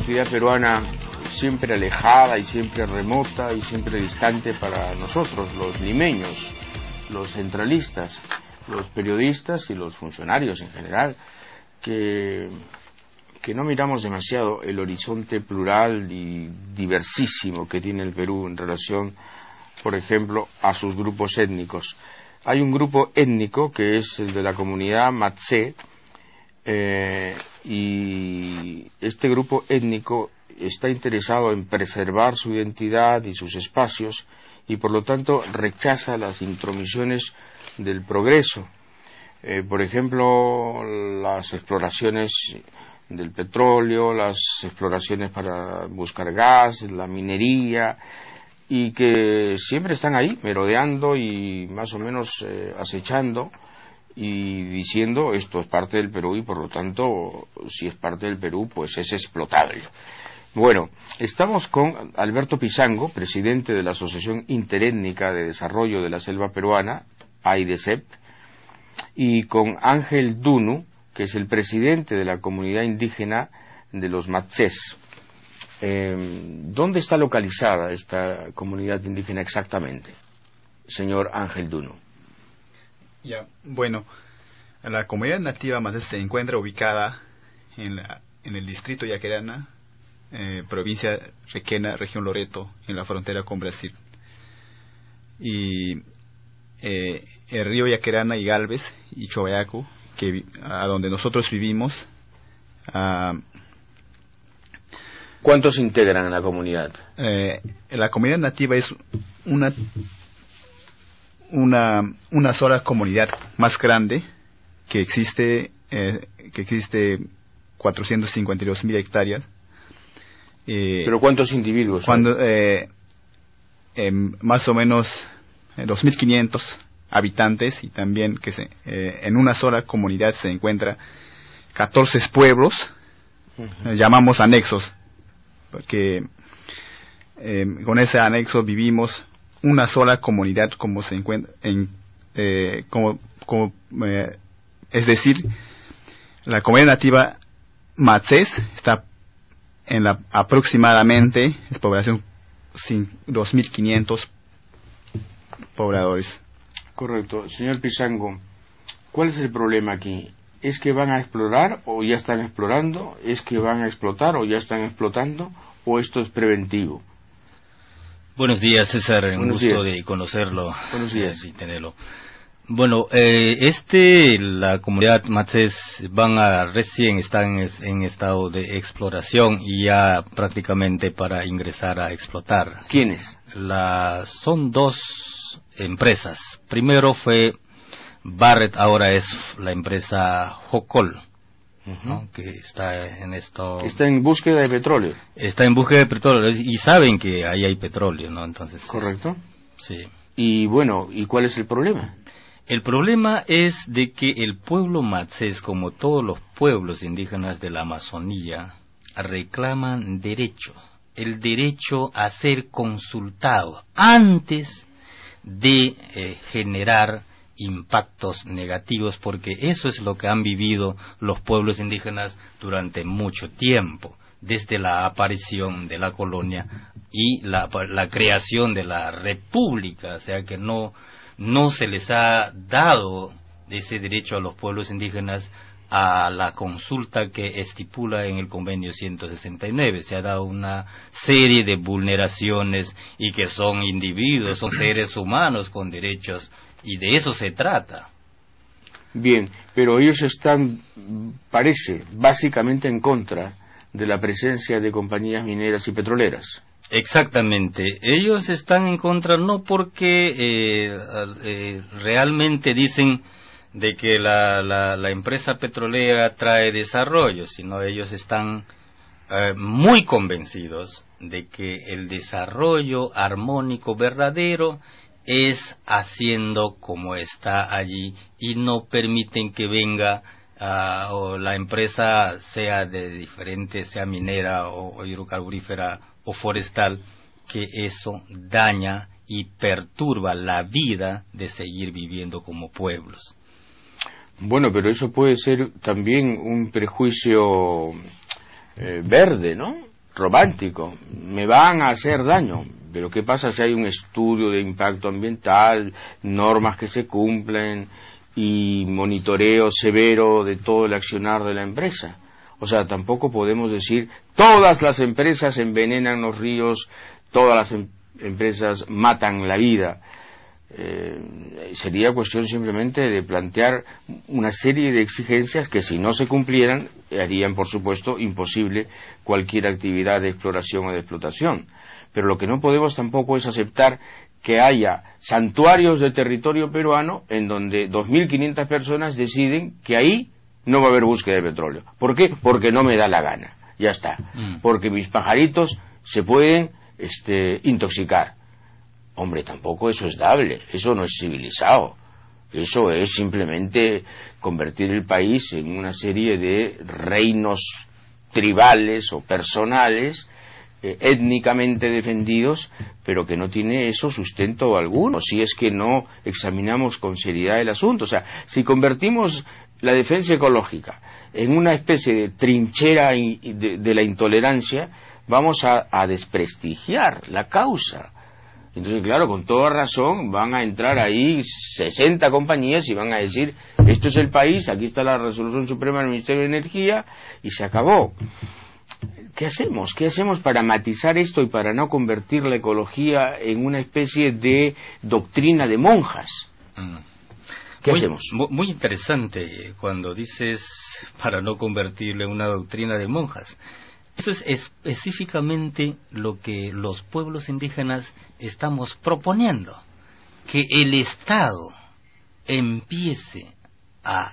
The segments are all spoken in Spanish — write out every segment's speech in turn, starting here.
identidad peruana siempre alejada y siempre remota y siempre distante para nosotros, los limeños, los centralistas, los periodistas y los funcionarios en general, que no miramos demasiado el horizonte plural y diversísimo que tiene el Perú en relación, por ejemplo, a sus grupos étnicos. Hay un grupo étnico que es el de la comunidad Matsé, y este grupo étnico está interesado en preservar su identidad y sus espacios y por lo tanto rechaza las intromisiones del progreso. Por ejemplo, las exploraciones del petróleo, las exploraciones para buscar gas, la minería, y que siempre están ahí merodeando y más o menos acechando y diciendo esto es parte del Perú y por lo tanto si es parte del Perú pues es explotable. Bueno, estamos con Alberto Pizango, presidente de la Asociación Interétnica de Desarrollo de la Selva Peruana, AIDESEP, y con Ángel Dunu, que es el presidente de la comunidad indígena de los Matsés. ¿Dónde está localizada esta comunidad indígena exactamente, señor Ángel Dunu? Bueno, la comunidad nativa Matsés se encuentra ubicada en el distrito Yaquarana, provincia Requena, región Loreto, en la frontera con Brasil. Y el río Yaquarana y Galvez y Chobayacu, a donde nosotros vivimos. ¿Cuántos integran la comunidad? La comunidad nativa es una sola comunidad más grande que existe 452.000 hectáreas. ¿Pero cuántos individuos? Más o menos 2.500 habitantes, y también en una sola comunidad se encuentra 14 pueblos, llamamos anexos, porque con ese anexo vivimos una sola comunidad, como se encuentra es decir, la comunidad nativa Matsés está en aproximadamente es población 2.500 pobladores. Correcto. Señor Pizango, ¿cuál es el problema aquí? ¿Es que van a explorar o ya están explorando? ¿Es que van a explotar o ya están explotando? ¿O esto es preventivo? Buenos días, César. Un gusto de conocerlo. Buenos días. Y tenerlo. Bueno, la comunidad Matsés recién están en estado de exploración y ya prácticamente para ingresar a explotar. ¿Quiénes? Son dos empresas. Primero fue Barrett, ahora es la empresa Jocol, ¿no? Que está en esto. Está en búsqueda de petróleo. Está en búsqueda de petróleo y saben que ahí hay petróleo, ¿no? Entonces. Correcto. Sí. Y bueno, ¿y cuál es el problema? El problema es de que el pueblo Matsés, como todos los pueblos indígenas de la Amazonía, reclaman el derecho a ser consultado antes de generar impactos negativos, porque eso es lo que han vivido los pueblos indígenas durante mucho tiempo, desde la aparición de la colonia y la creación de la república, o sea que no se les ha dado ese derecho a los pueblos indígenas a la consulta que estipula en el convenio 169. Se ha dado una serie de vulneraciones y que son individuos, son seres humanos con derechos, y de eso se trata. Bien, pero ellos están, parece, básicamente en contra de la presencia de compañías mineras y petroleras. Exactamente, ellos están en contra no porque realmente dicen de que la empresa petrolera trae desarrollo, sino ellos están muy convencidos de que el desarrollo armónico verdadero es haciendo como está allí y no permiten que venga o la empresa sea sea minera o hidrocarburífera o forestal, que eso daña y perturba la vida de seguir viviendo como pueblos. Bueno, pero eso puede ser también un prejuicio verde, ¿no? romántico, me van a hacer daño. Pero ¿qué pasa si hay un estudio de impacto ambiental, normas que se cumplen y monitoreo severo de todo el accionar de la empresa? O sea, tampoco podemos decir todas las empresas envenenan los ríos, todas las empresas matan la vida. Sería cuestión simplemente de plantear una serie de exigencias que, si no se cumplieran, harían, por supuesto, imposible cualquier actividad de exploración o de explotación. Pero lo que no podemos tampoco es aceptar que haya santuarios de territorio peruano en donde 2.500 personas deciden que ahí no va a haber búsqueda de petróleo. ¿Por qué? Porque no me da la gana. Ya está. Porque mis pajaritos se pueden intoxicar. Hombre, tampoco eso es dable, eso no es civilizado. Eso es simplemente convertir el país en una serie de reinos tribales o personales, étnicamente defendidos, pero que no tiene eso sustento alguno, si es que no examinamos con seriedad el asunto. O sea, si convertimos la defensa ecológica en una especie de trinchera de la intolerancia, vamos a desprestigiar la causa. Entonces, claro, con toda razón van a entrar ahí 60 compañías y van a decir, esto es el país, aquí está la resolución suprema del Ministerio de Energía, y se acabó. ¿Qué hacemos? ¿Qué hacemos para matizar esto y para no convertir la ecología en una especie de doctrina de monjas? ¿Qué hacemos? Muy interesante cuando dices para no convertirle en una doctrina de monjas. Eso es específicamente lo que los pueblos indígenas estamos proponiendo, que el Estado empiece a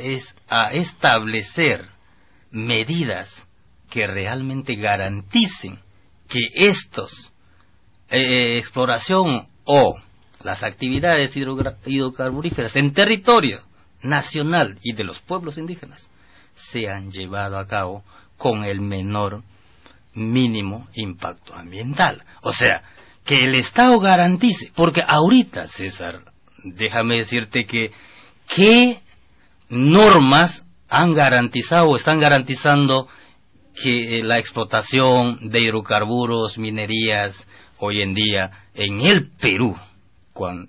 establecer medidas que realmente garanticen que exploración o las actividades hidrocarburíferas en territorio nacional y de los pueblos indígenas sean llevadas a cabo con el menor mínimo impacto ambiental. O sea, que el Estado garantice, porque ahorita, César, déjame decirte que ¿qué normas han garantizado o están garantizando que la explotación de hidrocarburos, minerías, hoy en día en el Perú, cuando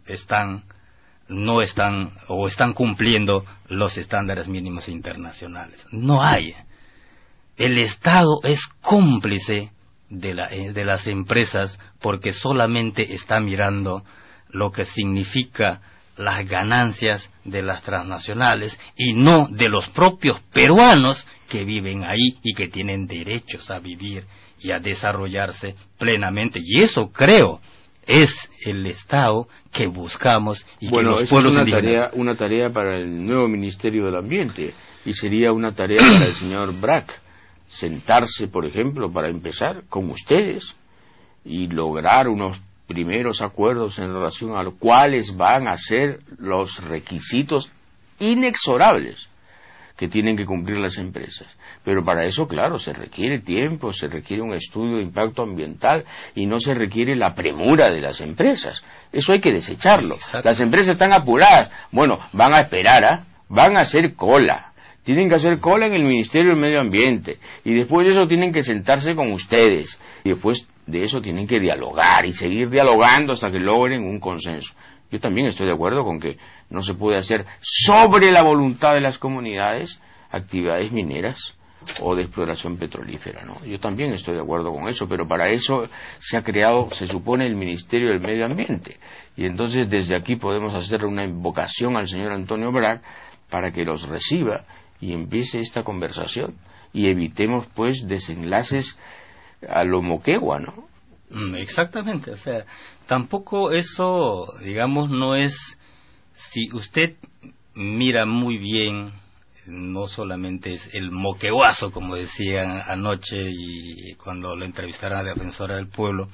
no están o están cumpliendo los estándares mínimos internacionales? No hay. El Estado es cómplice de las empresas porque solamente está mirando lo que significa las ganancias de las transnacionales y no de los propios peruanos que viven ahí y que tienen derechos a vivir y a desarrollarse plenamente. Y eso, creo, es el Estado que buscamos y que los pueblos indígenas. Bueno, una tarea para el nuevo Ministerio del Ambiente, y sería una tarea para el señor Brack sentarse, por ejemplo, para empezar con ustedes y lograr unos primeros acuerdos en relación a los cuáles van a ser los requisitos inexorables que tienen que cumplir las empresas. Pero para eso, claro, se requiere tiempo, se requiere un estudio de impacto ambiental y no se requiere la premura de las empresas. Eso hay que desecharlo. Exacto. Las empresas están apuradas. Bueno, van a esperar, van a hacer cola. Tienen que hacer cola en el Ministerio del Medio Ambiente y después de eso tienen que sentarse con ustedes y después de eso tienen que dialogar y seguir dialogando hasta que logren un consenso. Yo también estoy de acuerdo con que no se puede hacer sobre la voluntad de las comunidades actividades mineras o de exploración petrolífera, ¿no? Yo también estoy de acuerdo con eso, pero para eso se ha creado, se supone, el Ministerio del Medio Ambiente. Y entonces desde aquí podemos hacer una invocación al señor Antonio Brack para que los reciba y empiece esta conversación y evitemos pues desenlaces a lo Moquegua, ¿no? Exactamente, o sea, tampoco eso, digamos, no es, si usted mira muy bien, no solamente es el moqueguazo, como decían anoche y cuando lo entrevistaron a la defensora del pueblo,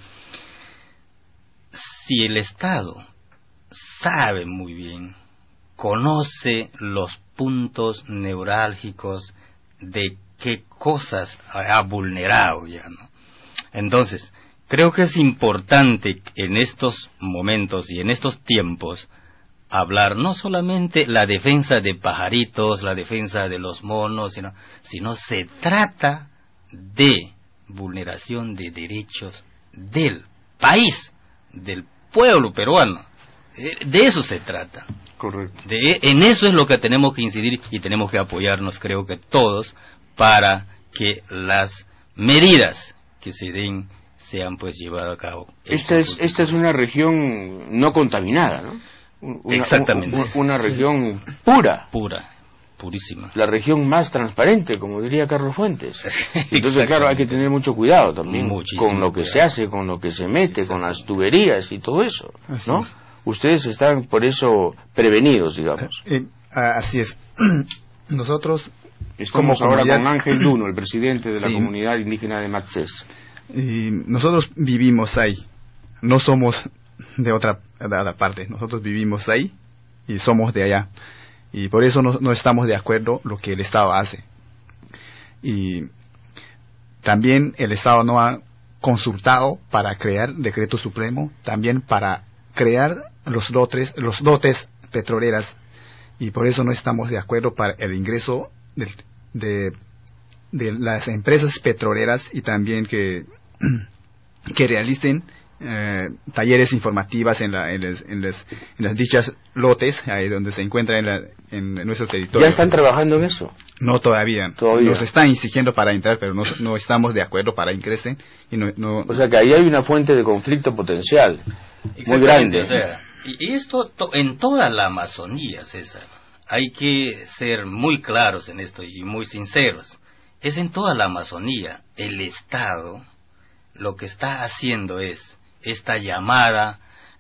si el Estado sabe muy bien, conoce los puntos neurálgicos de qué cosas ha vulnerado ya, ¿no? Entonces, creo que es importante en estos momentos y en estos tiempos hablar no solamente la defensa de pajaritos, la defensa de los monos, sino se trata de vulneración de derechos del país, del pueblo peruano. De eso se trata. Correcto. En eso es lo que tenemos que incidir y tenemos que apoyarnos, creo que todos, para que las medidas que se den sean pues llevadas a cabo. Esta es una región no contaminada, ¿no? Exactamente. Una región pura. Purísima. La región más transparente, como diría Carlos Fuentes. Entonces, claro, hay que tener mucho cuidado también con lo que se hace, con lo que se mete, con las tuberías y todo eso, ¿no? Así es. Ustedes están por eso prevenidos, digamos. Así es. Nosotros estamos ahora con Ángel Duno, el presidente de la comunidad indígena de Matsés. Nosotros vivimos ahí, no somos de otra parte, nosotros vivimos ahí y somos de allá. Y por eso no estamos de acuerdo lo que el Estado hace. Y también el Estado no ha consultado para crear decreto supremo, también para crear los dotes petroleras. Y por eso no estamos de acuerdo para el ingreso de las empresas petroleras y también que realicen talleres informativas en las dichas lotes, ahí donde se encuentra en nuestro territorio. ¿Ya están trabajando en eso? No, todavía. Nos están exigiendo para entrar, pero no estamos de acuerdo para ingresen. O sea que ahí hay una fuente de conflicto potencial muy grande. O sea, y esto en toda la Amazonía, César. Hay que ser muy claros en esto y muy sinceros. Es en toda la Amazonía. El Estado lo que está haciendo es esta llamada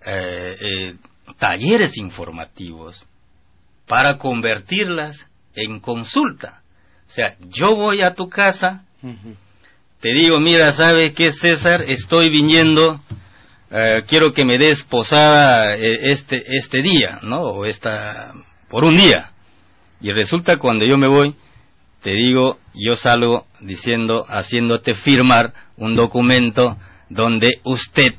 talleres informativos para convertirlas en consulta. O sea, yo voy a tu casa, te digo, mira, ¿sabe qué, César? Estoy viniendo, quiero que me des posada este día, ¿no? O por un día. Y resulta cuando yo me voy, te digo, yo salgo diciendo, haciéndote firmar un documento donde usted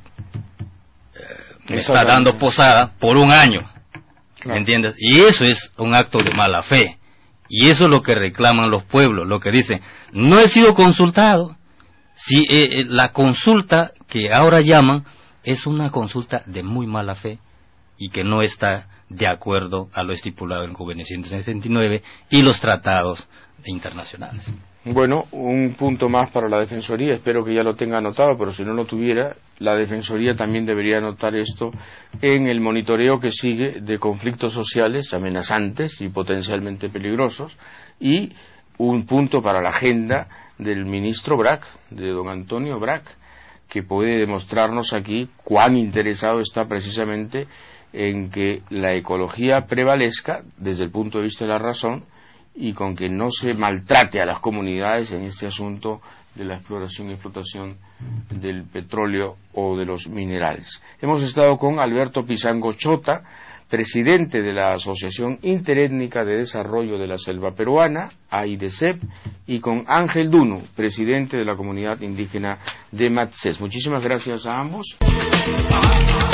me está dando posada por un año. Claro. ¿Me entiendes? Y eso es un acto de mala fe. Y eso es lo que reclaman los pueblos, lo que dicen, no he sido consultado. Si la consulta que ahora llaman es una consulta de muy mala fe y que no está de acuerdo a lo estipulado en el Convenio 169 y los tratados internacionales. Bueno, un punto más para la Defensoría, espero que ya lo tenga anotado, pero si no lo tuviera, la Defensoría también debería anotar esto en el monitoreo que sigue de conflictos sociales amenazantes y potencialmente peligrosos, y un punto para la agenda del ministro Brac, de don Antonio Brac, que puede demostrarnos aquí cuán interesado está precisamente en que la ecología prevalezca desde el punto de vista de la razón y con que no se maltrate a las comunidades en este asunto de la exploración y explotación del petróleo o de los minerales. Hemos estado con Alberto Pizango Chota, presidente de la Asociación Interétnica de Desarrollo de la Selva Peruana, AIDESEP, y con Ángel Duno, presidente de la comunidad indígena de Matsés. Muchísimas gracias a ambos.